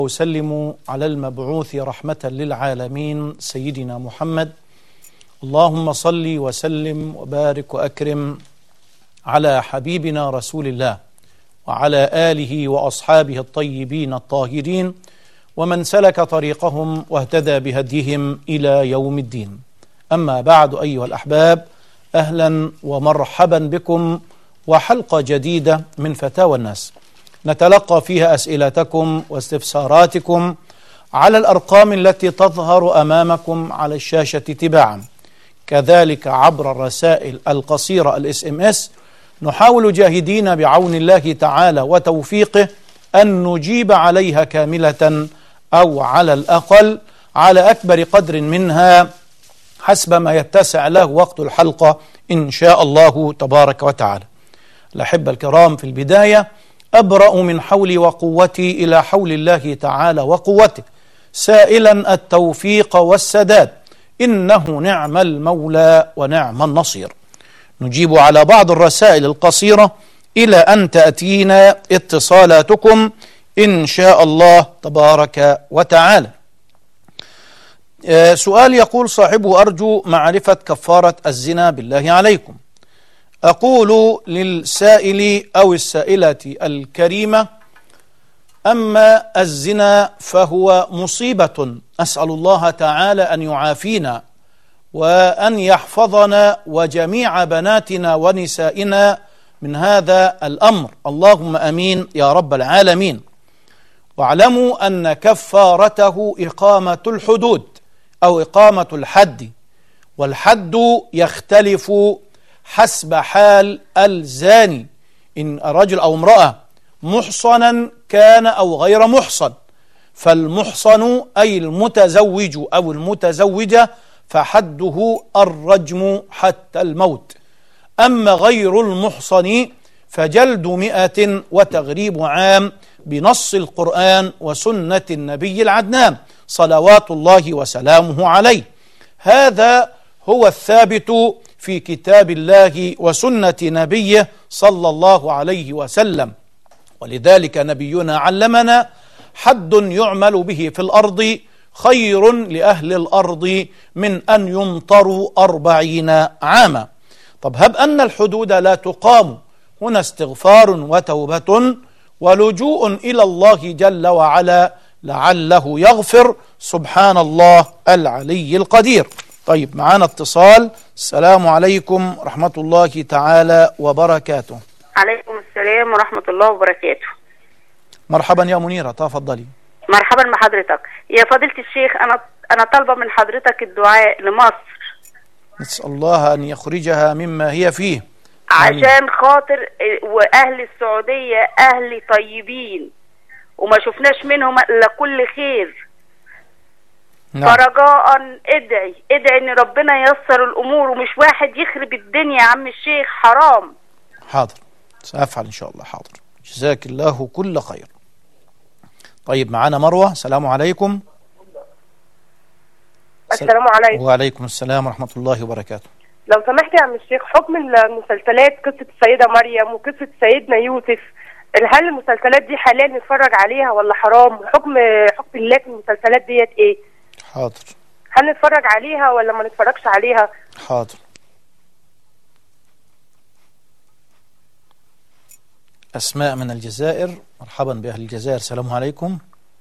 وسلم على المبعوث رحمة للعالمين سيدنا محمد. اللهم صل وسلم وبارك وأكرم على حبيبنا رسول الله وعلى آله وأصحابه الطيبين الطاهرين ومن سلك طريقهم واهتدى بهديهم إلى يوم الدين. أما بعد أيها الأحباب، أهلا ومرحبا بكم وحلقة جديدة من فتاوى الناس نتلقى فيها أسئلتكم واستفساراتكم على الأرقام التي تظهر أمامكم على الشاشة تباعا، كذلك عبر الرسائل القصيرة SMS. نحاول جاهدين بعون الله تعالى وتوفيقه أن نجيب عليها كاملة أو على الأقل على أكبر قدر منها حسب ما يتسع له وقت الحلقة إن شاء الله تبارك وتعالى. الأحبة الكرام، في البداية أبرأ من حولي وقوتي إلى حول الله تعالى وقوته، سائلا التوفيق والسداد، إنه نعم المولى ونعم النصير. نجيب على بعض الرسائل القصيرة إلى أن تأتينا اتصالاتكم إن شاء الله تبارك وتعالى. سؤال يقول صاحبه: أرجو معرفة كفارة الزنا بالله عليكم. أقول للسائل أو السائلة الكريمة: أما الزنا فهو مصيبة، أسأل الله تعالى أن يعافينا وأن يحفظنا وجميع بناتنا ونسائنا من هذا الأمر، اللهم أمين يا رب العالمين. واعلموا أن كفارته إقامة الحدود أو إقامة الحد، والحد يختلف حسب حال الزاني، إن رجل أو امرأة محصنا كان أو غير محصن. فالمحصن أي المتزوج أو المتزوجة فحده الرجم حتى الموت. أما غير المحصن فجلد 100 وتغريب عام بنص القرآن وسنة النبي العدنان صلوات الله وسلامه عليه. هذا هو الثابت في كتاب الله وسنة نبيه صلى الله عليه وسلم، ولذلك نبينا علمنا: حد يعمل به في الأرض خير لأهل الأرض من أن يمطروا 40 عاما. طب هب أن الحدود لا تقام، هنا استغفار وتوبة ولجوء إلى الله جل وعلا لعله يغفر، سبحان الله العلي القدير. طيب، معانا اتصال. السلام عليكم ورحمة الله تعالى وبركاته. عليكم السلام ورحمة الله وبركاته. مرحبا يا منيرة، تفضلي. مرحبا مع حضرتك يا فضيلة الشيخ. أنا طالبة من حضرتك الدعاء لمصر، نسأل الله أن يخرجها مما هي فيه عشان خاطر وأهل السعودية أهل طيبين وما شفناش منهم إلا كل خير. نعم. فرجاء ادعي ان ربنا ييسر الامور، ومش واحد يخرب الدنيا يا عم الشيخ، حرام. حاضر، سأفعل ان شاء الله. حاضر، جزاك الله كل خير. طيب، معانا مروة. السلام عليكم. السلام عليكم. وعليكم السلام ورحمة الله وبركاته. لو سمحت يا عم الشيخ، حكم المسلسلات، قصة السيدة مريم وقصة سيدنا يوسف، هل المسلسلات دي حلال نتفرج عليها ولا حرام؟ حكم الله في المسلسلات ديت ايه؟ حاضر. هل نتفرج عليها ولا ما نتفرجش عليها؟ حاضر. أسماء من الجزائر، مرحبا بأهل الجزائر. السلام عليكم.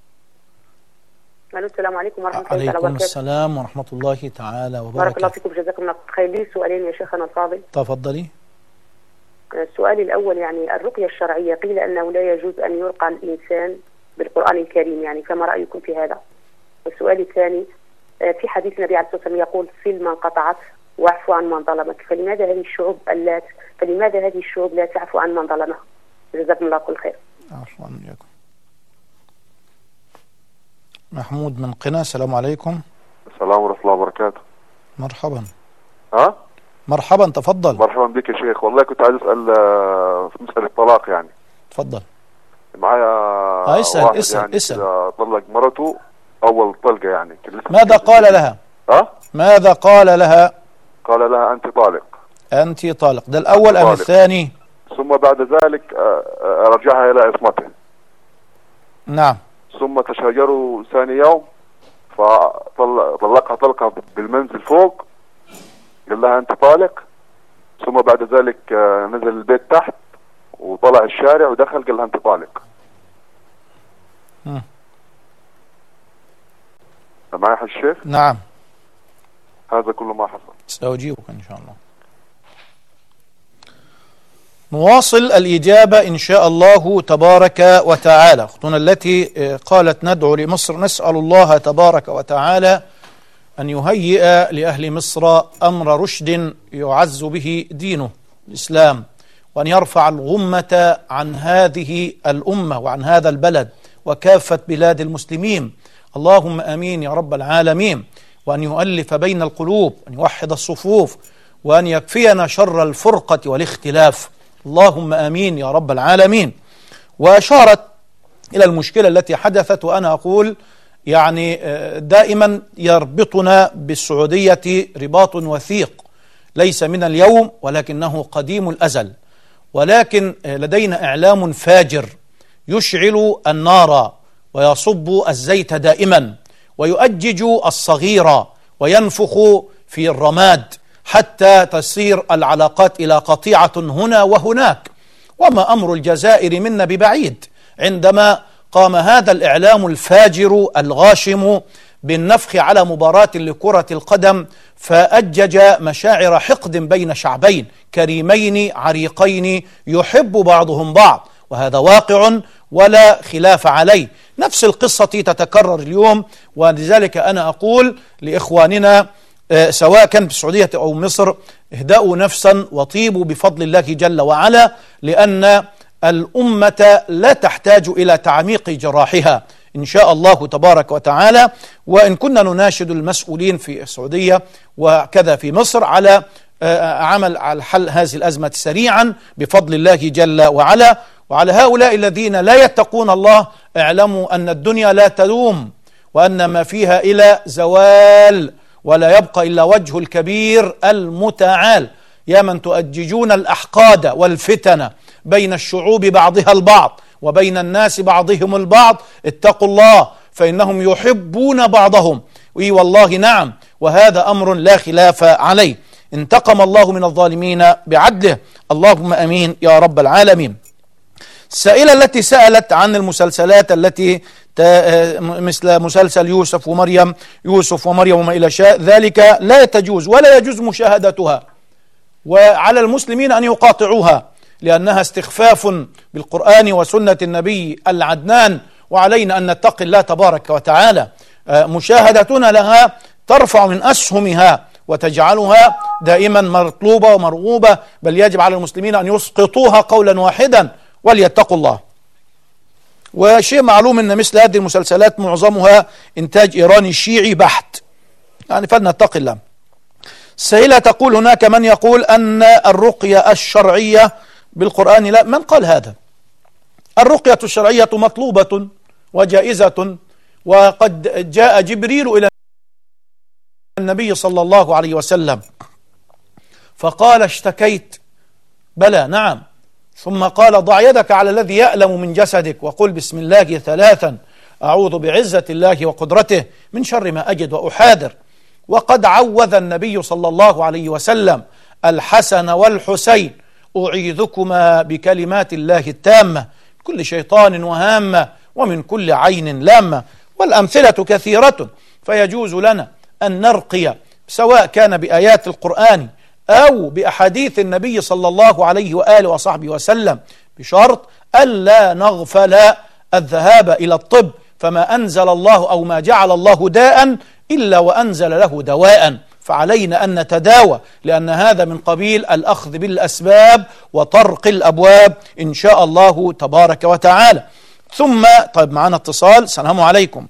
السلام عليكم ورحمة الله وبركاته. وبركاته. السلام ورحمة الله تعالى وبركاته. بارك الله فيكم، جزاكم الله خير. لي سؤالين يا شيخنا الفاضل. تفضلي. السؤال الأول، يعني الرقية الشرعية قيل أنه لا يجوز أن يرقى الإنسان بالقرآن الكريم، يعني فما رأيكم في هذا؟ السؤال الثاني، في حديث النبي عليه الصلاة والسلام يقول: صل من قطعت واعف عن من ظلمك، فلماذا هذه الشعوب لا تعفو عن من ظلمها؟ جزاكم الله كل خير. عفوا وإياكم. محمود من قنا. السلام عليكم. السلام ورحمة الله وبركاته. مرحبا. مرحبا، تفضل. مرحبا بك يا شيخ. والله كنت عايز أسأل في مسألة الطلاق، يعني. تفضل. معايا اسأل. طلق مرته أول طلقة، يعني ماذا قال لها؟ ماذا قال لها؟ قال لها: أنت طالق. أنت طالق، ده الأول أم الثاني؟ ثم بعد ذلك رجعها إلى عصمته. نعم. ثم تشاجروا ثاني يوم، فطلقها طلقة بالمنزل فوق، قال لها أنت طالق. ثم بعد ذلك نزل البيت تحت وطلع الشارع ودخل قال لها أنت طالق. معي حج الشيخ؟ نعم. هذا كل ما حصل. سأجيبك إن شاء الله. نواصل الإجابة إن شاء الله تبارك وتعالى. أختنا التي قالت ندعو لمصر، نسأل الله تبارك وتعالى أن يهيئ لأهل مصر أمر رشد يعز به دينه الإسلام، وأن يرفع الغمة عن هذه الأمة وعن هذا البلد وكافة بلاد المسلمين. اللهم آمين يا رب العالمين. وأن يؤلف بين القلوب، وأن يوحد الصفوف، وأن يكفينا شر الفرقة والاختلاف. اللهم آمين يا رب العالمين. وأشارت إلى المشكلة التي حدثت، وأنا أقول يعني دائما يربطنا بالسعودية رباط وثيق، ليس من اليوم ولكنه قديم الأزل، ولكن لدينا إعلام فاجر يشعل النار ويصب الزيت دائما ويؤجج الصغير وينفخ في الرماد حتى تصير العلاقات إلى قطيعة هنا وهناك. وما أمر الجزائر منا ببعيد، عندما قام هذا الإعلام الفاجر الغاشم بالنفخ على مباراة لكرة القدم، فأجج مشاعر حقد بين شعبين كريمين عريقين يحب بعضهم بعض، وهذا واقع ولا خلاف عليه. نفس القصة تتكرر اليوم، ولذلك أنا أقول لإخواننا سواء كان في السعودية أو مصر، اهدأوا نفسا وطيبوا بفضل الله جل وعلا، لأن الأمة لا تحتاج إلى تعميق جراحها إن شاء الله تبارك وتعالى. وإن كنا نناشد المسؤولين في السعودية وكذا في مصر على عمل على حل هذه الأزمة سريعا بفضل الله جل وعلا. وعلى هؤلاء الذين لا يتقون الله، اعلموا أن الدنيا لا تدوم، وأن ما فيها إلى زوال، ولا يبقى إلا وجه الكبير المتعال. يا من تؤججون الأحقاد والفتن بين الشعوب بعضها البعض وبين الناس بعضهم البعض، اتقوا الله فإنهم يحبون بعضهم. وي والله نعم، وهذا أمر لا خلاف عليه. انتقم الله من الظالمين بعدله، اللهم أمين يا رب العالمين. السائلة التي سألت عن المسلسلات التي مثل مسلسل يوسف ومريم وما إلى ذلك لا تجوز ولا يجوز مشاهدتها، وعلى المسلمين أن يقاطعوها، لأنها استخفاف بالقرآن وسنة النبي العدنان، وعلينا أن نتقي الله تبارك وتعالى. مشاهدتنا لها ترفع من أسهمها وتجعلها دائما مطلوبة ومرغوبة، بل يجب على المسلمين أن يسقطوها قولا واحدا وليتقوا الله. وشيء معلوم أن مثل هذه المسلسلات معظمها إنتاج إيراني شيعي بحت، يعني فلنتقي الله. السائلة تقول هناك من يقول أن الرقية الشرعية بالقرآن لا. من قال هذا؟ الرقية الشرعية مطلوبة وجائزة، وقد جاء جبريل إلى النبي صلى الله عليه وسلم فقال اشتكيت؟ بلى نعم. ثم قال ضع يدك على الذي يألم من جسدك وقل بسم الله 3 أعوذ بعزة الله وقدرته من شر ما أجد وأحاذر. وقد عوذ النبي صلى الله عليه وسلم الحسن والحسين أعيذكما بكلمات الله التامة من كل شيطان وهامة ومن كل عين لامة. والأمثلة كثيرة، فيجوز لنا أن نرقي سواء كان بآيات القرآن أو بأحاديث النبي صلى الله عليه وآله وصحبه وسلم، بشرط ألا نغفل الذهاب إلى الطب، فما أنزل الله أو ما جعل الله داء إلا وأنزل له دواء، فعلينا أن نتداوى، لأن هذا من قبيل الأخذ بالأسباب وطرق الأبواب إن شاء الله تبارك وتعالى. ثم طيب معنا اتصال. السلام عليكم.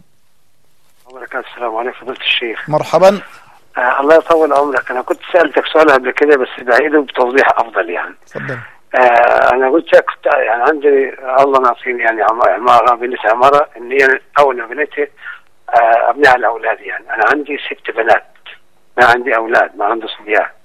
السلام عليكم فضيلة الشيخ. مرحبا. الله يطول عمرك. أنا كنت سألتك سؤال قبل كده بس بعيده بتوضيح أفضل يعني. تفضل. أنا قلت لك يعني عندي الله ناصرين يعني عمارة بنت عمارة إن هي أول بنتي أبناء الأولاد يعني. أنا عندي 6 بنات، ما عندي أولاد، ما عندي صبيان.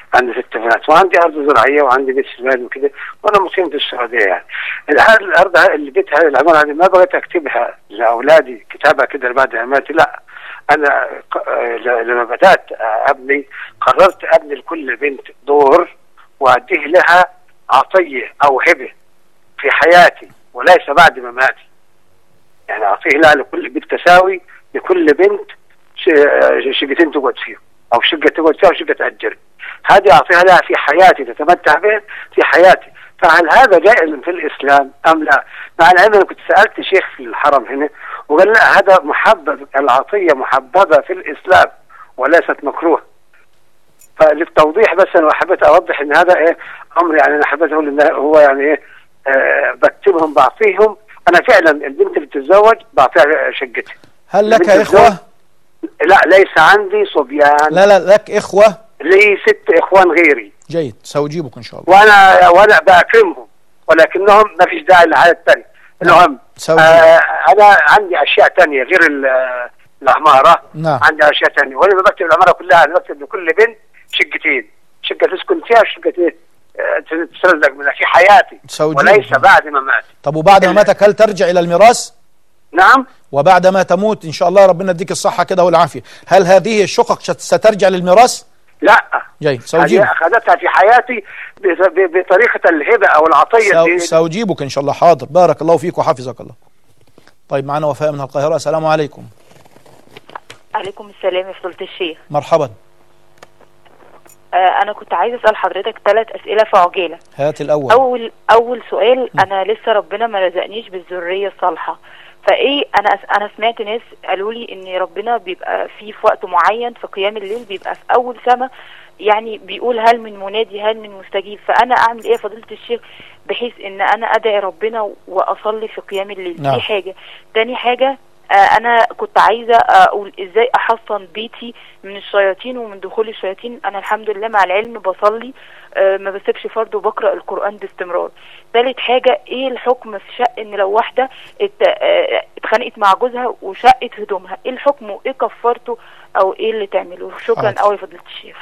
عندي 6 بنات وعندي ارض زراعيه وعندي بيت شمال وكده، وانا مقيم في السعوديه يعني. هذه الارض اللي بيت هذه العماره هذه ما بغيت اكتبها لاولادي كتابه كده بعد عماتي، لا انا لما بدات ابني قررت ابني لكل بنت دور واديه لها عطيه او هبه في حياتي وليس بعد مماتي. يعني اعطيه لها لكل بالتساوي، لكل بنت شقتين تقعد فيهم او شقه تقعد فيها وشقه تاجر. هذه اعطيها لها في حياتي تتمتع به في حياتي. فهل هذا جائز في الاسلام ام لا؟ مع العلم انا كنت سالت شيخ في الحرم هنا وقال لا، هذا محبب، العطيه محببه في الاسلام وليست مكروه. فللتوضيح بس انا حبيت اوضح ان هذا امر يعني انا حبيت اقول ان هو يعني بكتبهم بعطيهم. انا فعلا البنت اللي بتتزوج بعطيها شقتها. هل لك اخوه؟ لا ليس عندي صبيان. لا لك اخوه؟ لي 6 اخوان غيري. جيد، سأجيبك ان شاء الله. وانا باكرمهم ولكنهم ما فيش داعي للحاله الثانيه. المهم انا عندي اشياء ثانيه غير العماره. نعم. عندي اشياء ثانيه وانا بكتب العماره كلها، انا بكتب لكل بنت شقتين، شقه تسكن فيها وشقه تتسلق منها في حياتي وليس بعد ما مات. طب وبعد ما ماتك هل ترجع الى الميراث؟ نعم. وبعد ما تموت ان شاء الله ربنا يديك الصحه كده والعافيه، هل هذه الشقق سترجع للميراث؟ لا. جيد، سأجيبك. اخذتها في حياتي بطريقه الهبه او العطيه. سأجيبك ان شاء الله. حاضر، بارك الله فيك وحفظك الله. طيب معنا وفاء من القاهره. السلام عليكم. عليكم السلام يا فضيلة الشيخ. مرحبا. أنا كنت عايزة أسأل حضرتك 3 أسئلة في عجالة. هات الأول. أول سؤال، أنا لسه ربنا ما رزقنيش بالذرية الصالحة، فإيه أنا سمعت ناس قالوا لي إن ربنا بيبقى في وقت معين في قيام الليل بيبقى في أول سماء، يعني بيقول هل من منادي هل من مستجيب، فأنا أعمل إيه يا فضيلة الشيخ بحيث إن أنا أدعي ربنا وأصلي في قيام الليل؟ نعم. دي حاجة. تاني حاجة، انا كنت عايزه اقول ازاي احصن بيتي من الشياطين ومن دخول الشياطين. انا الحمد لله مع العلم بصلي، ما بسيبش فرض وبقرا القران باستمرار. ثالث حاجه، ايه الحكم في شق ان لو واحده اتخانقت مع جوزها وشقت هدومها، ايه الحكم وايه كفارته او ايه اللي تعمله؟ شكرا قوي يا فضيله الشيخ.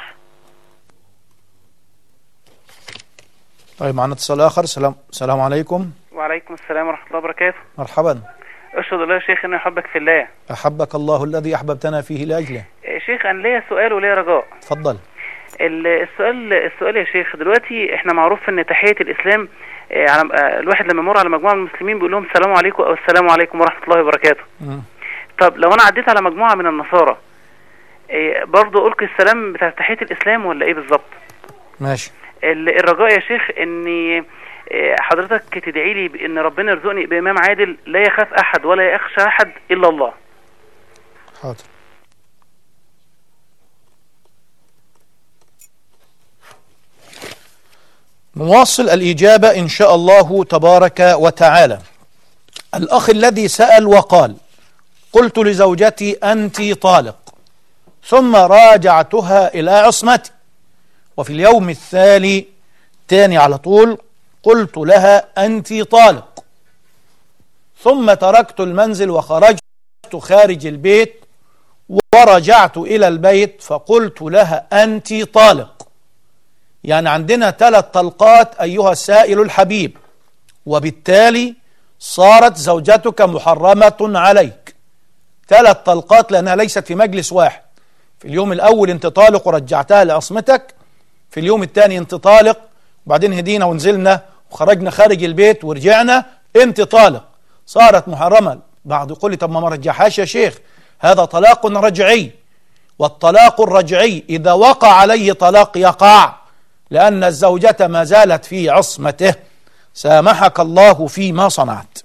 طيب معنا اتصال اخر. السلام عليكم. وعليكم السلام ورحمه الله وبركاته. مرحبا. اشهد الله يا شيخ اني احبك في الله. احبك الله الذي احببتنا فيه لاجله. شيخ انا ليا سؤال وليا رجاء. اتفضل. السؤال يا شيخ، دلوقتي احنا معروف ان تحيه الاسلام الواحد لما يمر على مجموعه من المسلمين بيقول لهم السلام عليكم او السلام عليكم ورحمه الله وبركاته. طب لو انا عديت على مجموعه من النصارى برضه القي السلام بتاع تحيه الاسلام ولا ايه بالظبط؟ ماشي. الرجاء يا شيخ اني حضرتك تدعي لي بان ربنا يرزقني بامام عادل لا يخاف احد ولا يخشى احد الا الله. حاضر. نواصل الإجابة إن شاء الله تبارك وتعالى. الأخ الذي سأل وقال: قلت لزوجتي أنت طالق، ثم راجعتها إلى عصمتي، وفي اليوم الثاني على طول قلت لها أنت طالق، ثم تركت المنزل وخرجت خارج البيت ورجعت إلى البيت فقلت لها أنت طالق. يعني عندنا 3 طلقات أيها السائل الحبيب، وبالتالي صارت زوجتك محرمة عليك. 3 طلقات لأنها ليست في مجلس واحد. في اليوم الأول أنت طالق ورجعتها لعصمتك، في اليوم الثاني أنت طالق وبعدين هدينا ونزلنا وخرجنا خارج البيت ورجعنا أنت طالق، صارت محرمة. بعض يقول لي طب ما رجعهاش يا شيخ، هذا طلاق رجعي، والطلاق الرجعي إذا وقع عليه طلاق يقع لأن الزوجة ما زالت في عصمته، سامحك الله فيما صنعت.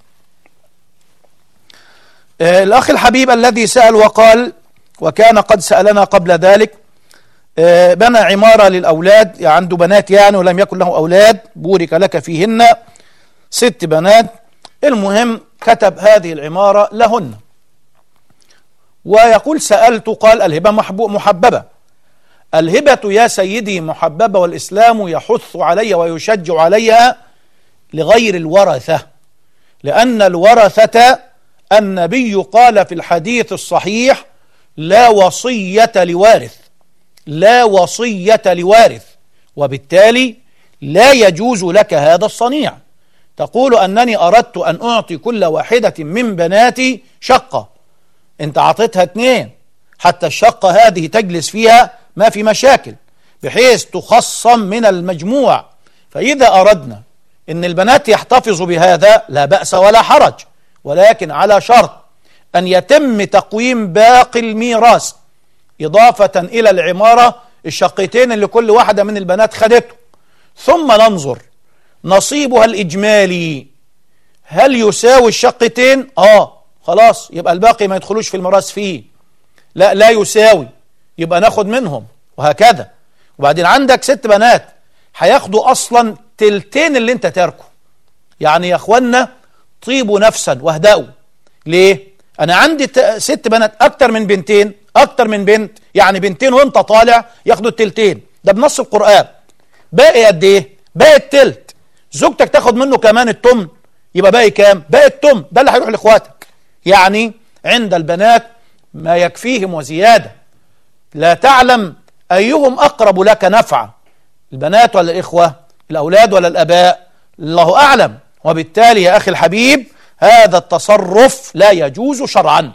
الأخ الحبيب الذي سأل وقال وكان قد سألنا قبل ذلك، بنى عمارة للأولاد، عنده بنات يعني ولم يكن له أولاد، بورك لك فيهن 6 بنات. المهم كتب هذه العمارة لهن، ويقول سألت قال الهبة محببة. الهبة يا سيدي محببة، والإسلام يحث عليها ويشجع عليها لغير الورثة، لأن الورثة النبي قال في الحديث الصحيح لا وصية لوارث، لا وصية لوارث. وبالتالي لا يجوز لك هذا الصنيع. تقول أنني أردت أن أعطي كل واحدة من بناتي شقة، أنت عطيتها 2 حتى الشقة هذه تجلس فيها ما في مشاكل بحيث تخصم من المجموع. فإذا أردنا أن البنات يحتفظوا بهذا لا بأس ولا حرج، ولكن على شرط أن يتم تقويم باقي الميراث إضافة إلى العمارة الشقتين اللي كل واحدة من البنات خدته، ثم ننظر نصيبها الإجمالي هل يساوي الشقتين؟ خلاص يبقى الباقي ما يدخلوش في الميراث فيه. لا يساوي، يبقى ناخد منهم، وهكذا. وبعدين عندك 6 بنات هياخدوا أصلا تلتين اللي انت تاركه. يعني يا اخوانا طيبوا نفسا واهدأوا. ليه؟ أنا عندي 6 بنات، أكتر من بنتين، أكتر من بنت، يعني بنتين وانت طالع ياخدوا التلتين، ده بنص القرآن. باقي قد ايه؟ باقي التلت. زوجتك تاخد منه كمان التمن، يبقى باقي كام؟ باقي التمن، ده اللي هيروح لاخواتك. يعني عند البنات ما يكفيهم وزيادة. لا تعلم أيهم أقرب لك نفعا، البنات ولا الإخوة، الأولاد ولا الأباء، الله أعلم. وبالتالي يا أخي الحبيب هذا التصرف لا يجوز شرعا.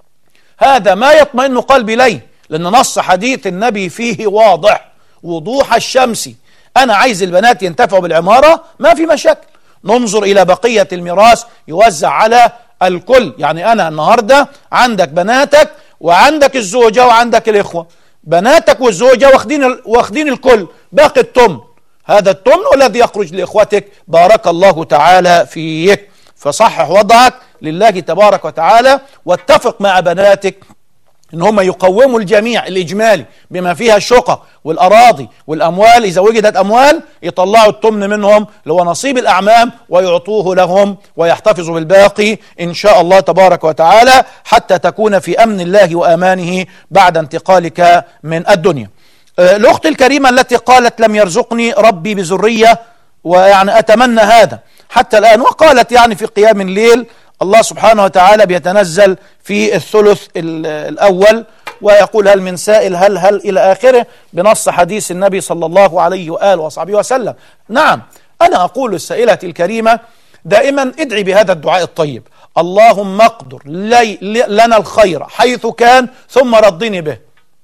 هذا ما يطمئن قلبي إليه، لأن نص حديث النبي فيه واضح وضوح الشمس. أنا عايز البنات ينتفعوا بالعمارة، ما في مشاكل، ننظر إلى بقية الميراث يوزع على الكل. يعني أنا النهاردة عندك بناتك وعندك الزوجة وعندك الإخوة، بناتك والزوجة واخدين الكل، باقي التمن، هذا التمن الذي يخرج لإخوتك. بارك الله تعالى فيك. فصحح وضعك لله تبارك وتعالى، واتفق مع بناتك ان هم يقوموا الجميع الإجمالي بما فيها الشقق والأراضي والأموال. إذا وجدت أموال يطلعوا التمن منهم اللي هو نصيب الأعمام ويعطوه لهم، ويحتفظوا بالباقي إن شاء الله تبارك وتعالى، حتى تكون في أمن الله وأمانه بعد انتقالك من الدنيا. الأخت الكريمة التي قالت لم يرزقني ربي بذرية، ويعني أتمنى هذا حتى الآن، وقالت يعني في قيام الليل الله سبحانه وتعالى بيتنزل في الثلث الأول ويقول هل من سائل هل إلى آخره، بنص حديث النبي صلى الله عليه وآله وصحبه وسلم. نعم، أنا أقول للسائلة الكريمة دائما ادعي بهذا الدعاء الطيب: اللهم اقدر لنا الخير حيث كان ثم ردني به.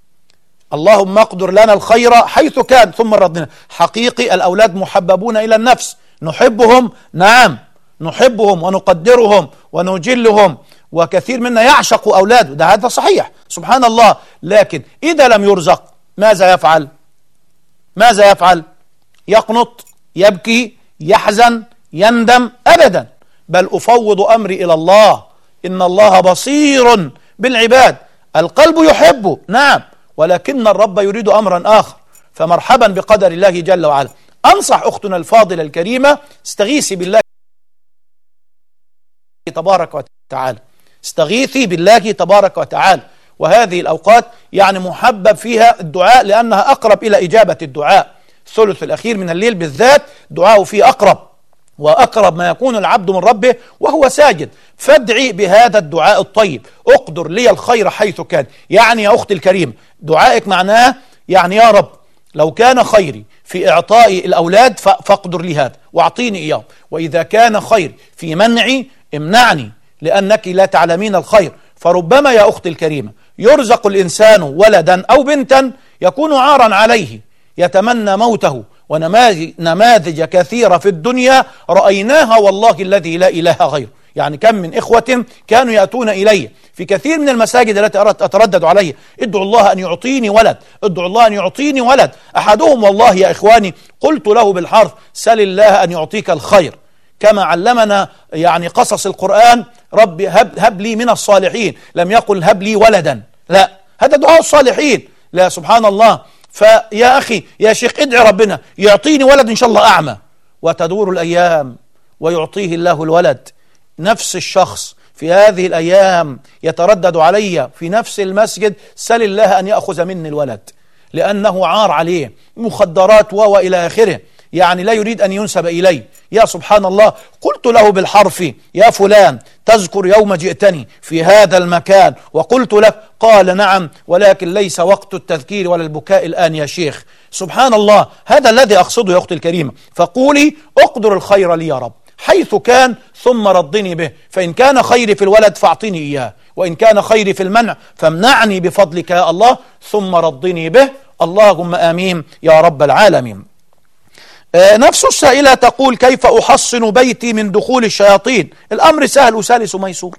اللهم اقدر لنا الخير حيث كان ثم ردنا. حقيقي الأولاد محببون إلى النفس، نحبهم، نعم نحبهم ونقدرهم ونجلهم، وكثير منا يعشق أولاده، ده هذا صحيح سبحان الله. لكن إذا لم يرزق ماذا يفعل؟ ماذا يفعل؟ يقنط، يبكي، يحزن، يندم؟ أبدا، بل أفوض أمري إلى الله، إن الله بصير بالعباد. القلب يحبه نعم، ولكن الرب يريد أمرا آخر، فمرحبا بقدر الله جل وعلا. أنصح أختنا الفاضلة الكريمة استغيثي بالله تبارك وتعالى، استغيثي بالله تبارك وتعالى. وهذه الأوقات يعني محبب فيها الدعاء، لأنها أقرب إلى إجابة الدعاء. الثلث الأخير من الليل بالذات دعاءه فيه أقرب، وأقرب ما يكون العبد من ربه وهو ساجد. فادعي بهذا الدعاء الطيب: اقدر لي الخير حيث كان. يعني يا أختي الكريمة دعائك معناه يعني يا رب لو كان خيري في إعطاء الأولاد فاقدر لي هذا واعطيني إياه، وإذا كان خير في منعي امنعني، لأنك لا تعلمين الخير. فربما يا أختي الكريمة يرزق الإنسان ولدا أو بنتا يكون عارا عليه، يتمنى موته. ونماذج كثيرة في الدنيا رأيناها والله الذي لا إله غيره. يعني كم من إخوة كانوا يأتون إلي في كثير من المساجد التي أتردد عليه: ادعوا الله أن يعطيني ولد، ادعوا الله أن يعطيني ولد. أحدهم والله يا إخواني قلت له بالحرف: سل الله أن يعطيك الخير، كما علمنا يعني قصص القرآن: رب هب لي من الصالحين. لم يقل هب لي ولدا، لا، هذا دعاء الصالحين. لا سبحان الله. فيا أخي يا شيخ ادعي ربنا يعطيني ولد إن شاء الله أعمى، وتدور الأيام ويعطيه الله الولد. نفس الشخص في هذه الأيام يتردد علي في نفس المسجد: سل الله أن يأخذ مني الولد، لأنه عار عليه، مخدرات وإلى آخره. يعني لا يريد أن ينسب إلي. يا سبحان الله، قلت له بالحرف: يا فلان تذكر يوم جئتني في هذا المكان وقلت لك؟ قال: نعم، ولكن ليس وقت التذكير ولا البكاء الآن يا شيخ. سبحان الله، هذا الذي أقصده يا أختي الكريمة. فقولي: أقدر الخير لي يا رب حيث كان، ثم ردني به، فإن كان خيري في الولد فاعطني إياه، وإن كان خيري في المنع فامنعني بفضلك يا الله، ثم ردني به. اللهم آمين يا رب العالمين. نفس السائلة تقول: كيف أحصن بيتي من دخول الشياطين؟ الأمر سهل وسلس وميسور.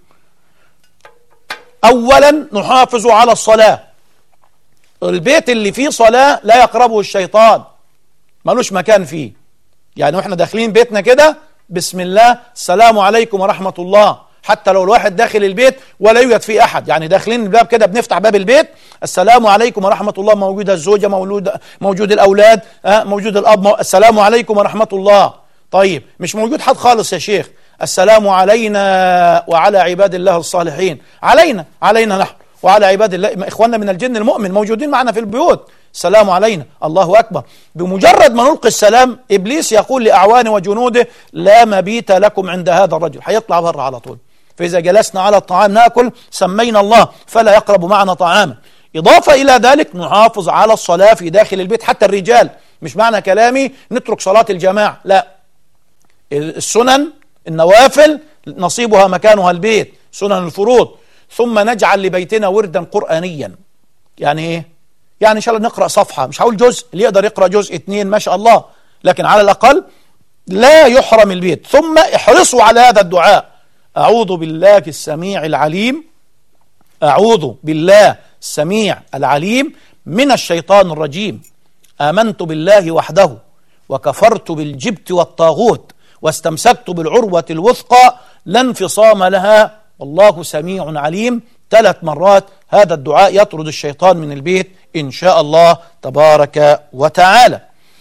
أولا نحافظ على الصلاة. البيت اللي فيه صلاة لا يقربه الشيطان، ملوش مكان فيه. يعني واحنا داخلين بيتنا كده بسم الله السلام عليكم ورحمة الله، حتى لو الواحد داخل البيت ولا يوجد فيه أحد، يعني داخلين الباب كده بنفتح باب البيت السلام عليكم ورحمة الله، موجودة الزوجة، موجود الأولاد، موجود الأب، السلام عليكم ورحمة الله. طيب مش موجود حد خالص يا شيخ، السلام علينا وعلى عباد الله الصالحين. علينا نحن وعلى عباد الله إخواننا من الجن المؤمن موجودين معنا في البيوت، السلام علينا. الله أكبر. بمجرد ما نلقي السلام إبليس يقول لأعوانه وجنوده: لا مبيت لكم عند هذا الرجل، هيطلع بره على طول. فإذا جلسنا على الطعام نأكل سمينا الله فلا يقرب معنا طعاما. إضافة إلى ذلك نحافظ على الصلاة في داخل البيت، حتى الرجال. مش معنى كلامي نترك صلاة الجماعة، لا، السنن النوافل نصيبها مكانها البيت، سنن الفروض. ثم نجعل لبيتنا وردا قرآنيا. يعني إيه؟ يعني إن شاء الله نقرأ صفحة، مش هقول جزء، اللي يقدر يقرأ جزء 2 ما شاء الله، لكن على الأقل لا يحرم البيت. ثم احرصوا على هذا الدعاء: أعوذ بالله السميع العليم، أعوذ بالله السميع العليم من الشيطان الرجيم، آمنت بالله وحده وكفرت بالجبت والطاغوت واستمسكت بالعروة الوثقى لا انفصام لها والله سميع عليم. 3 مرات. هذا الدعاء يطرد الشيطان من البيت إن شاء الله تبارك وتعالى.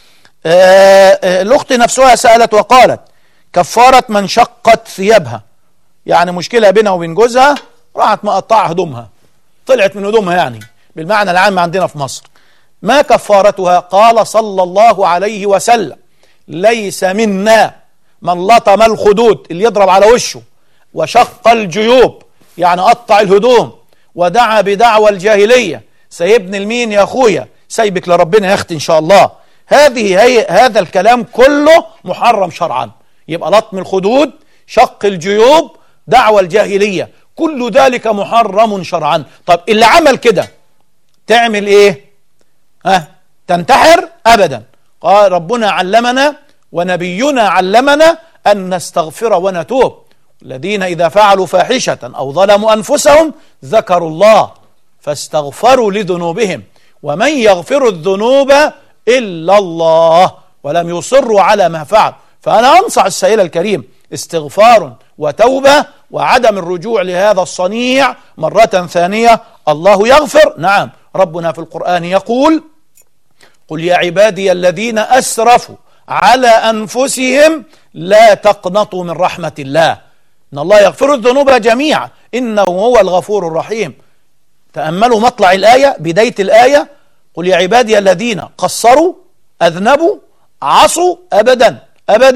الأخت نفسها سألت وقالت: كفارة من شقت ثيابها، يعني مشكلة بينها وبين جوزها، راحت مقطعة هدومها، طلعت من هدومها، يعني بالمعنى العام عندنا في مصر. ما كفارتها؟ قال صلى الله عليه وسلم: ليس منا من لطم الخدود، اللي يضرب على وشه، وشق الجيوب يعني قطع الهدوم، ودعا بدعوى الجاهلية. سيبني المين يا أخويا؟ سيبك لربنا يا أختي إن شاء الله. هذا الكلام كله محرم شرعا. يبقى لطم الخدود، شق الجيوب، دعوى الجاهلية، كل ذلك محرم شرعا. طب اللي عمل كده تعمل ايه؟ تنتحر؟ ابدا. قال ربنا علمنا ونبينا علمنا ان نستغفر ونتوب. الذين اذا فعلوا فاحشة او ظلموا انفسهم ذكروا الله فاستغفروا لذنوبهم ومن يغفر الذنوب الا الله ولم يصروا على ما فعل. فانا انصح السائل الكريم: استغفار وتوبة وعدم الرجوع لهذا الصنيع مرة ثانية. الله يغفر، نعم. ربنا في القرآن يقول: قل يا عبادي الذين أسرفوا على أنفسهم لا تقنطوا من رحمة الله إن الله يغفر الذنوب جميعا إنه هو الغفور الرحيم. تأملوا مطلع الآية، بداية الآية: قل يا عبادي الذين قصروا أذنبوا عصوا أبدا أبدا.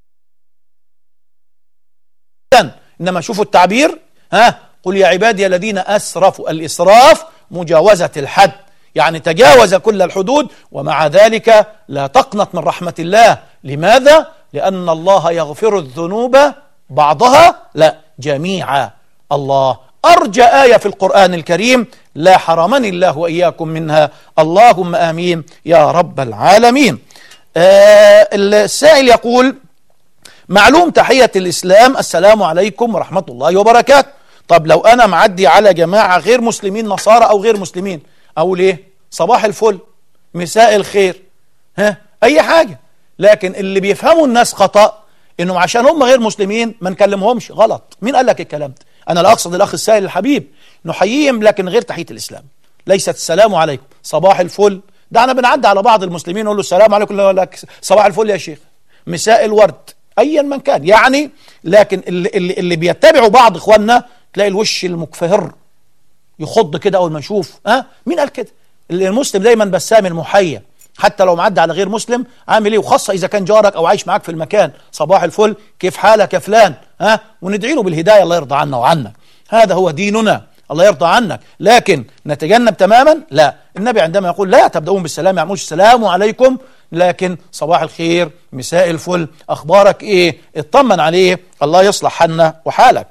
إنما شوفوا التعبير: قل يا عبادي الذين أسرفوا. الإسراف مجاوزة الحد، يعني تجاوز كل الحدود، ومع ذلك لا تقنط من رحمة الله. لماذا؟ لأن الله يغفر الذنوب بعضها لا جميعا. الله أرجى آية في القرآن الكريم، لا حرمني الله وإياكم منها، اللهم آمين يا رب العالمين. السائل يقول: معلوم تحية الإسلام السلام عليكم ورحمة الله وبركاته. طب لو أنا معدي على جماعة غير مسلمين، نصارى أو غير مسلمين، أقول إيه؟ صباح الفل، مساء الخير، أي حاجة. لكن اللي بيفهموا الناس خطأ إنهم عشان هم غير مسلمين ما نكلمهمش. غلط. مين قال لك الكلام ده؟ أنا لا أقصد الأخ السائل الحبيب، نحييهم لكن غير تحية الإسلام. ليست السلام عليكم صباح الفل. ده أنا بنعدي على بعض المسلمين نقول له السلام عليكم، يقول لك صباح الفل يا شيخ، مساء الورد، أيا من كان يعني. لكن اللي بيتبعوا بعض إخواننا تلاقي الوش المكفهر يخض كده أول ما يشوف. مين قال كده؟ المسلم دايما بسام المحيا. حتى لو معدي على غير مسلم عامل ايه، وخاصة اذا كان جارك او عايش معاك في المكان، صباح الفل، كيف حالك يا فلان، وندعي له بالهداية، الله يرضى عنا وعنك. هذا هو ديننا، الله يرضى عنك. لكن نتجنب تماما؟ لا. النبي عندما يقول لا تبدأون بالسلام، ما يعملوش السلام عليكم، لكن صباح الخير، مساء الفل، اخبارك ايه، اطمن عليه، الله يصلح حالنا وحالك.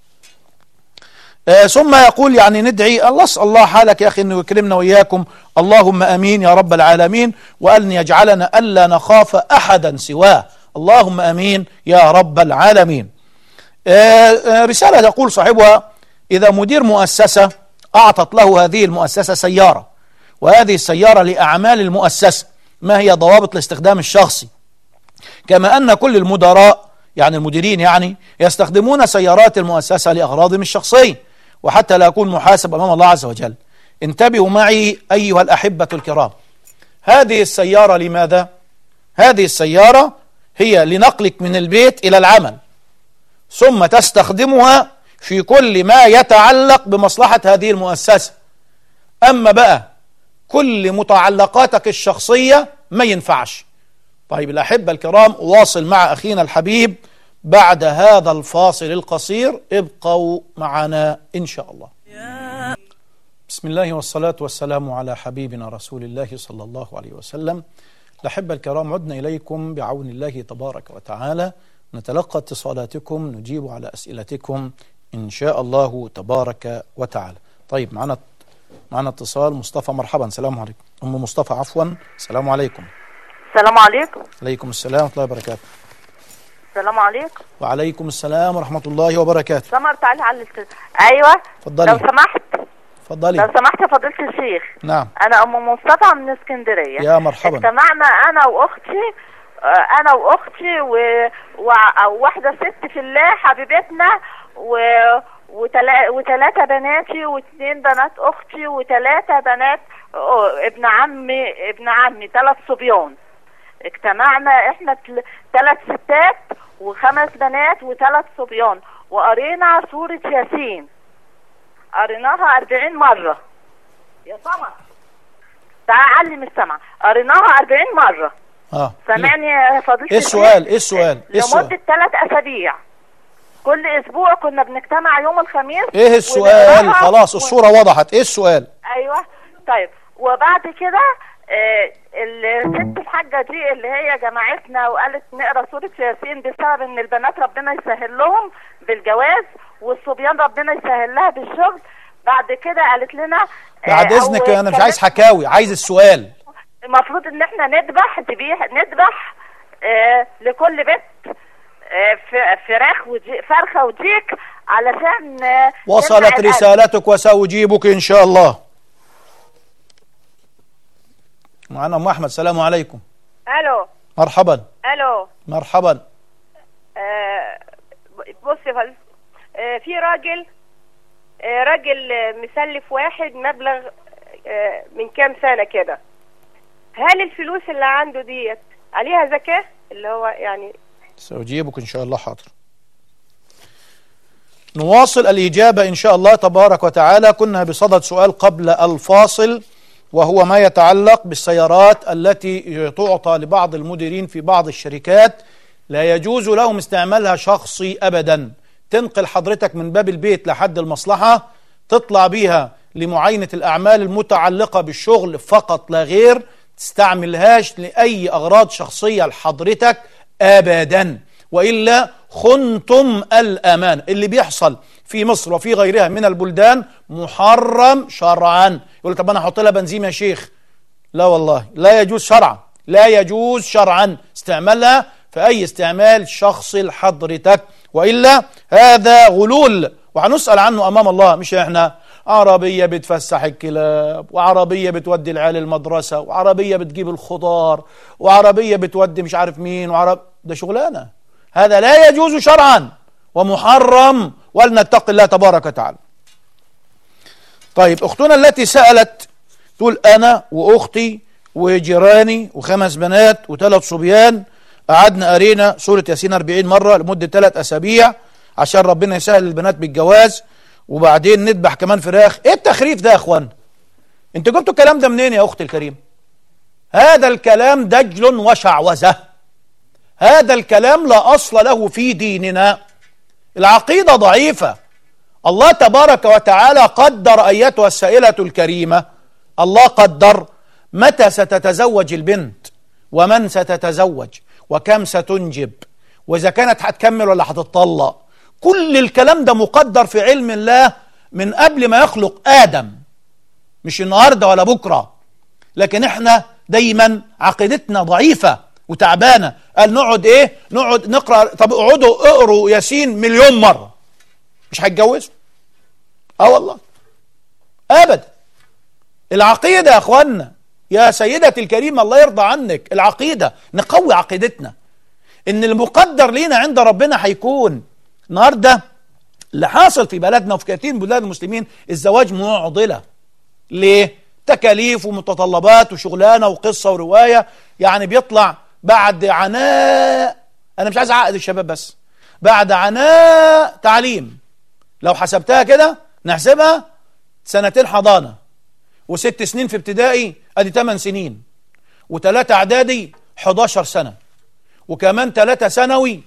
ثم يقول يعني ندعي الله، اسأل الله حالك يا أخي أنه يكرمنا وإياكم، اللهم أمين يا رب العالمين، وأن يجعلنا ألا نخاف أحدا سواه، اللهم أمين يا رب العالمين. رسالة يقول صاحبها: إذا مدير مؤسسة أعطت له هذه المؤسسة سيارة، وهذه السيارة لأعمال المؤسسة، ما هي ضوابط الاستخدام الشخصي؟ كما أن كل المدراء يعني المديرين يعني يستخدمون سيارات المؤسسة لأغراضهم الشخصية، وحتى لا أكون محاسب أمام الله عز وجل. انتبهوا معي أيها الأحبة الكرام، هذه السيارة لماذا؟ هذه السيارة هي لنقلك من البيت إلى العمل، ثم تستخدمها في كل ما يتعلق بمصلحة هذه المؤسسة. أما بقى كل متعلقاتك الشخصية ما ينفعش. طيب الأحبة الكرام، واصل مع أخينا الحبيب بعد هذا الفاصل القصير، ابقوا معنا إن شاء الله. بسم الله والصلاة والسلام على حبيبنا رسول الله صلى الله عليه وسلم. الأحبة الكرام، عدنا إليكم بعون الله تبارك وتعالى، نتلقى اتصالاتكم، نجيب على أسئلتكم إن شاء الله تبارك وتعالى. طيب معنا اتصال. مصطفى، مرحبا. السلام عليكم. أم مصطفى عفوا، السلام عليكم. السلام عليكم. عليكم السلام ورحمة الله وبركاته. السلام عليكم. وعليكم السلام ورحمة الله وبركاته. سمر تعالي على ايوه اتفضلي لو سمحت. اتفضلي لو سمحت يا فضيلة الشيخ. نعم. انا ام مصطفى من اسكندرية. يا مرحبا. اجتمعنا انا واختي وواحدة ست في الله حبيبتنا وثلاثة بناتي واثنين بنات اختي وثلاثة بنات ابن عمي 3 صبيان. اجتمعنا احنا 3 ستات و5 بنات و3 صبيان، وقرينا سورة ياسين، قريناها 40 مرة. يا سمر تعال علم السمع، قريناها 40 مرة. سامعني يا فضيلة؟ ايه السؤال؟ لمدة 3 أسابيع، كل اسبوع كنا بنجتمع يوم الخميس. ايه السؤال؟ خلاص الصورة وضحت. ايه السؤال؟ ايوه طيب. وبعد كده الست الحاجة دي اللي هي جمعتنا وقالت نقرأ سورة ياسين بسبب ان البنات ربنا يسهل لهم بالجواز والصبيان ربنا يسهل لها بالشغل. بعد كده قالت لنا بعد اذنك انا مش عايز حكاوي، عايز السؤال. المفروض ان احنا نذبح لكل بيت فرخة وديك علشان وصلت رسالتك وسأجيبك إن شاء الله. معنا أم أحمد. السلام عليكم. ألو. مرحبا. ألو. مرحبا. بص يا فندم، في راجل مسلف واحد مبلغ من كام سنة كده. هل الفلوس اللي عنده ديت عليها زكاة؟ اللي هو يعني سأجيبك إن شاء الله. حاضر. نواصل الإجابة إن شاء الله تبارك وتعالى. كنا بصدد سؤال قبل الفاصل، وهو ما يتعلق بالسيارات التي تعطى لبعض المديرين في بعض الشركات، لا يجوز لهم استعمالها شخصي أبدا. تنقل حضرتك من باب البيت لحد المصلحة، تطلع بيها لمعاينة الأعمال المتعلقة بالشغل فقط لا غير، تستعملهاش لأي أغراض شخصية لحضرتك أبدا، وإلا خنتم الأمان. اللي بيحصل في مصر وفي غيرها من البلدان محرم شرعا. يقول طب أنا أحط لها بنزين يا شيخ، لا والله لا يجوز شرعا، لا يجوز شرعا استعمالها في أي استعمال شخصي لحضرتك، وإلا هذا غلول وهنسأل عنه أمام الله. مش إحنا عربية بتفسح الكلاب، وعربية بتودي العيال المدرسة، وعربية بتجيب الخضار، وعربية بتودي مش عارف مين، ده شغلانة. هذا لا يجوز شرعا ومحرم، ولنتقي الله تبارك وتعالى. طيب أختنا التي سألت تقول أنا وأختي وجيراني و5 بنات و3 صبيان قعدنا قرينا سورة ياسين 40 مرة لمدة 3 أسابيع عشان ربنا يسهل البنات بالجواز، وبعدين نذبح كمان فراخ. ايه التخريف ده يا اخوان؟ انتوا جبتوا الكلام ده منين يا اختي الكريم؟ هذا الكلام دجل وشعوذة، هذا الكلام لا أصل له في ديننا. العقيدة ضعيفة. الله تبارك وتعالى قدر أيتها السائلة الكريمة، الله قدر متى ستتزوج البنت ومن ستتزوج وكم ستنجب وإذا كانت هتكمل ولا هتطلق. كل الكلام ده مقدر في علم الله من قبل ما يخلق آدم، مش النهاردة ولا بكرة. لكن احنا دايما عقيدتنا ضعيفة وتعبانة. قال نقعد ايه؟ نقعد نقرأ. طب اقروا ياسين مليون مرة مش هتجوز؟ والله ابدا. العقيدة يا اخوانا، يا سيدتي الكريمة الله يرضى عنك، العقيدة نقوي عقيدتنا ان المقدر لينا عند ربنا هيكون. النهارده اللي حاصل في بلدنا وفي كثير من بلاد المسلمين الزواج معضلة. ليه؟ تكاليف ومتطلبات وشغلانة وقصة ورواية. يعني بيطلع بعد عناء، أنا مش عايز أعقد الشباب، بس بعد عناء تعليم، لو حسبتها كده نحسبها 2 حضانة و6 سنين في ابتدائي، أدي 8 سنين، و3 إعدادي 11 سنة، وكمان 3 ثانوي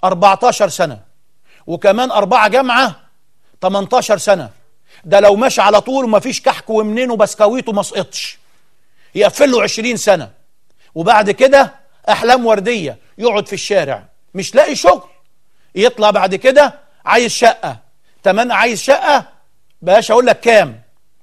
14 سنة، وكمان 4 جامعة 18 سنة. ده لو ماشي على طول وما فيش كحك ومنين وبسكويت وما سقطش يقفل له 20 سنة. وبعد كده أحلام وردية، يقعد في الشارع مش لاقي شغل، يطلع بعد كده عايز شقة، عايز شقة بقاش أقول لك كام،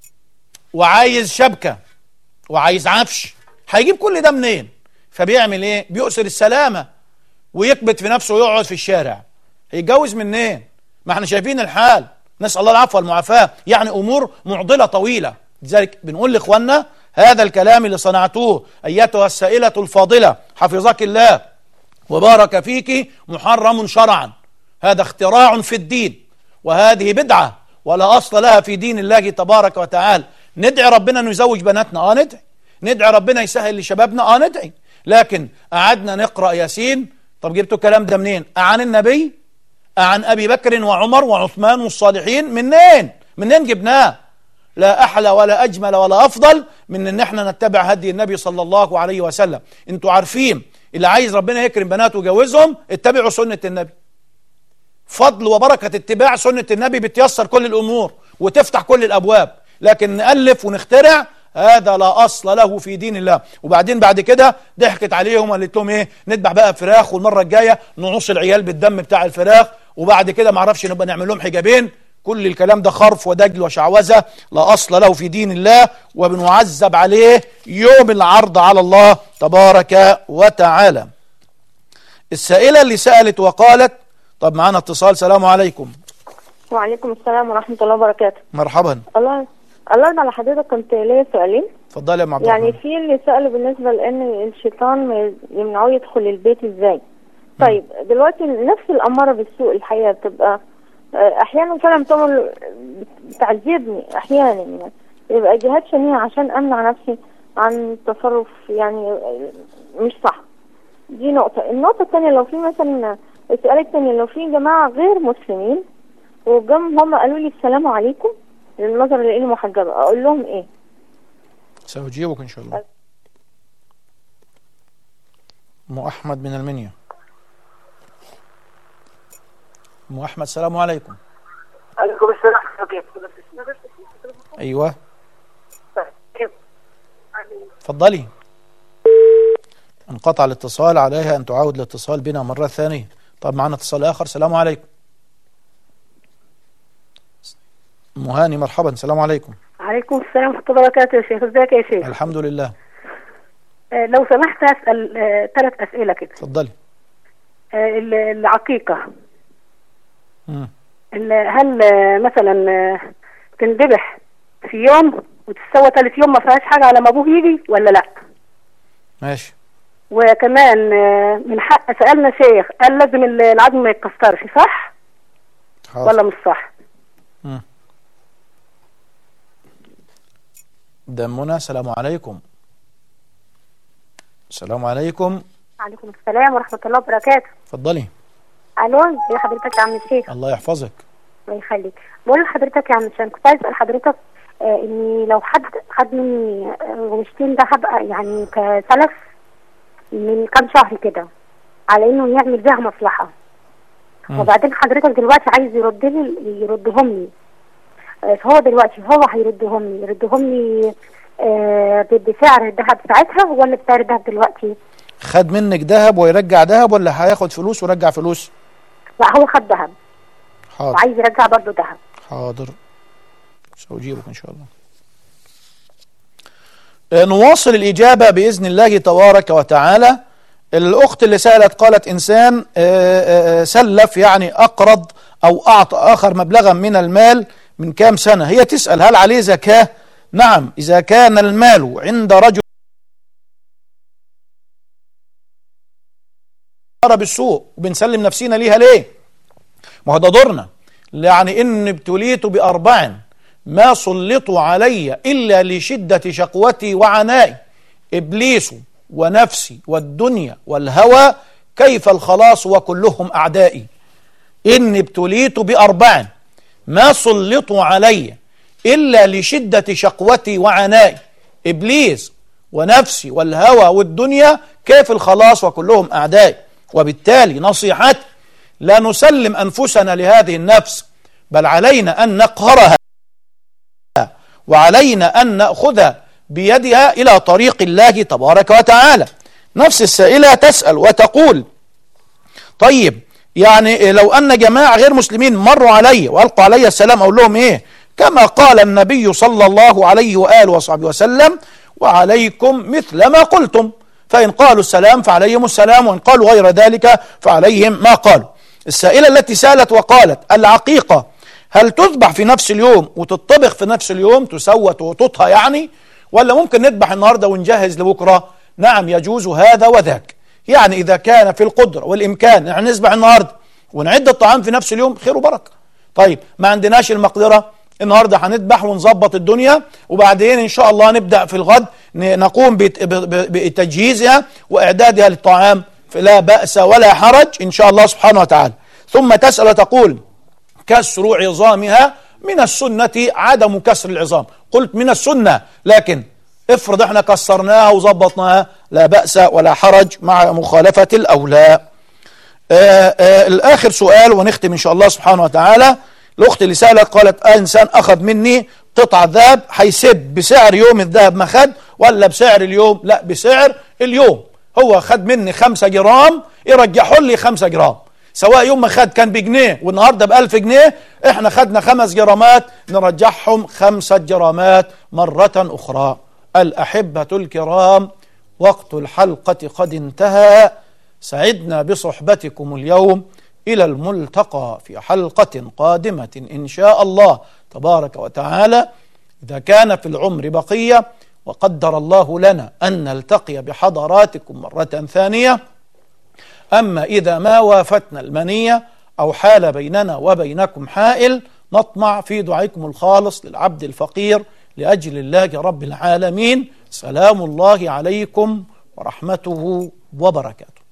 وعايز شبكة وعايز عفش. هيجيب كل ده منين؟ فبيعمل ايه؟ بيؤثر السلامة ويكبت في نفسه ويقعد في الشارع. هيتجوز منين؟ ما احنا شايفين الحال، نسأل الله العفو والمعافاة. يعني أمور معضلة طويلة. لذلك بنقول لإخواننا هذا الكلام اللي صنعتوه أيتها السائلة الفاضلة حفظك الله وبارك فيك محرم شرعا. هذا اختراع في الدين وهذه بدعة ولا أصل لها في دين الله تبارك وتعالى. ندعي ربنا أنه يزوج بناتنا، ندعي ربنا يسهل لشبابنا، ندعي. لكن قعدنا نقرأ ياسين. طب جبتوا الكلام ده منين؟ عن النبي؟ عن أبي بكر وعمر وعثمان والصالحين؟ منين جبناه؟ لا أحلى ولا أجمل ولا أفضل من أن احنا نتبع هدي النبي صلى الله عليه وسلم. انتوا عارفين اللي عايز ربنا يكرم بناته ويجوزهم اتبعوا سنة النبي. فضل وبركة اتباع سنة النبي بتيسر كل الأمور وتفتح كل الأبواب. لكن نألف ونخترع هذا لا أصل له في دين الله. وبعدين بعد كده ضحكت عليهم وقالت لهم ايه؟ نذبح بقى فراخ والمرة الجاية نعص العيال بالدم بتاع الفراخ، وبعد كده معرفش نبقى نعمل لهم حجابين. كل الكلام ده خرف ودجل وشعوذة لا أصل له في دين الله، وبنعذب عليه يوم العرض على الله تبارك وتعالى. السائلة اللي سألت وقالت، طب معانا اتصال. سلام عليكم. وعليكم السلام ورحمة الله وبركاته. مرحبا. الله يرضى على حضرتك. كنت ليا سؤالين. اتفضلي يا ام عبد الرحمن. يعني في اللي سأله بالنسبة لأن الشيطان يمنعوه يدخل البيت ازاي. طيب دلوقتي نفس الأمارة بالسوء الحقيقة بتبقى أحيانا فعلا بتعذبني أحيانا، يبقى جهات شنيعة عشان أمنع نفسي عن تصرف يعني مش صح. دي نقطة. النقطة الثانية، لو في مثلا السؤال الثاني، لو في جماعة غير مسلمين وجم هم قالوا لي السلام عليكم للنظر لاني محجبة، اقول لهم ايه؟ سأجيبك ان شاء الله. ام احمد من المنيا. ام احمد السلام عليكم. عليكم السلام. ايوه اتفضلي. انقطع الاتصال، عليها ان تعاود الاتصال بنا مرة ثانية. طب معنا اتصال اخر. السلام عليكم. ام هاني مرحبا. السلام عليكم. عليكم السلام ورحمة الله وبركاته. يا شيخ ازيك يا شيخ؟ الحمد لله. لو سمحت اسأل 3 أسئلة كده. اتفضلي. العقيقة هل مثلا تنذبح في يوم وتتسوى 3 يوم ما فيهاش حاجة على ما ابوه يجي ولا لا؟ ماشي. وكمان من حق سألنا شيخ قال لازم العظم ما يتكسرش، صح؟ حاضر. ولا مش صح؟ دمنا. السلام عليكم. السلام عليكم. عليكم السلام ورحمة الله وبركاته. اتفضلي. الو، ازي حضرتك يا عم الشيخ؟ الله يحفظك. الله يخليك. بقول لحضرتك يا عم الشيخ، كنت عايز اسال حضرتك اني لو حد خد مني غشتين ذهب يعني كسلف من كام شهر كده على انه يعمل بيها مصلحه، وبعدين حضرتك دلوقتي عايز يردهم لي، فهو دلوقتي هو يردهم لي بسعر الذهب ساعتها ولا بسعر الذهب دلوقتي؟ خد منك ذهب ويرجع ذهب ولا هياخد فلوس ويرجع فلوس؟ لا هو خد ذهب. حاضر. وعايز يرجع برضه ذهب. حاضر، سأجيبك إن شاء الله. نواصل الإجابة بإذن الله تبارك وتعالى. الأخت اللي سألت قالت إنسان سلف، يعني أقرض أو أعطى آخر مبلغا من المال من كام سنة، هي تسأل هل عليه زكاة؟ نعم، إذا كان المال عند رجل بالسوء وبنسلم نفسينا ليها ليه؟ ما هو ده دورنا. يعني إن ابتليت بأربع ما سلطوا علي إلا لشدة شقوتي وعنائي، إبليس ونفسي والدنيا والهوى، كيف الخلاص وكلهم أعدائي. إن ابتليت بأربع ما سلطوا علي إلا لشدة شقوتي وعنائي، إبليس ونفسي والهوى والدنيا، كيف الخلاص وكلهم أعدائي. وبالتالي نصيحتي لا نسلم أنفسنا لهذه النفس، بل علينا أن نقهرها وعلينا أن نأخذ بيدها إلى طريق الله تبارك وتعالى. نفس السائلة تسأل وتقول طيب يعني لو أن جماعة غير مسلمين مروا علي وألقوا علي السلام أقول لهم إيه؟ كما قال النبي صلى الله عليه وآله وصحبه وسلم وعليكم مثل ما قلتم، فإن قالوا السلام فعليهم السلام، وإن قالوا غير ذلك فعليهم ما قالوا. السائلة التي سألت وقالت العقيقة هل تذبح في نفس اليوم وتطبخ في نفس اليوم، تسوت وتطهى يعني، ولا ممكن نذبح النهاردة ونجهز لبكرة؟ نعم، يجوز هذا وذاك. يعني إذا كان في القدرة والإمكان يعني نذبح النهاردة ونعد الطعام في نفس اليوم، خير وبركة. طيب ما عندناش المقدرة، النهاردة هنذبح ونظبط الدنيا، وبعدين إن شاء الله نبدأ في الغد نقوم بتجهيزها وإعدادها للطعام، فلا بأس ولا حرج إن شاء الله سبحانه وتعالى. ثم تسأل وتقول كسر عظامها من السنة عدم كسر العظام. قلت من السنة، لكن افرض احنا كسرناها وظبطناها لا بأس ولا حرج مع مخالفة الأولى. الآخر سؤال ونختم إن شاء الله سبحانه وتعالى. الأخت اللي سألت قالت إنسان أخذ مني قطعة ذهب، هيسب بسعر يوم الذهب ما خد ولا بسعر اليوم؟ لا، بسعر اليوم. هو خد مني 5 جرام يرجحوا لي 5 جرام، سواء يوم ما خد كان بجنيه والنهاردة ب1000 جنيه، احنا خدنا 5 جرامات نرجحهم 5 جرامات مرة أخرى. الأحبة الكرام، وقت الحلقة قد انتهى، سعدنا بصحبتكم اليوم، إلى الملتقى في حلقة قادمة إن شاء الله تبارك وتعالى، إذا كان في العمر بقية وقدر الله لنا أن نلتقي بحضراتكم مرة ثانية. أما إذا ما وافتنا المنية أو حال بيننا وبينكم حائل، نطمع في دعائكم الخالص للعبد الفقير لأجل الله رب العالمين. سلام الله عليكم ورحمته وبركاته.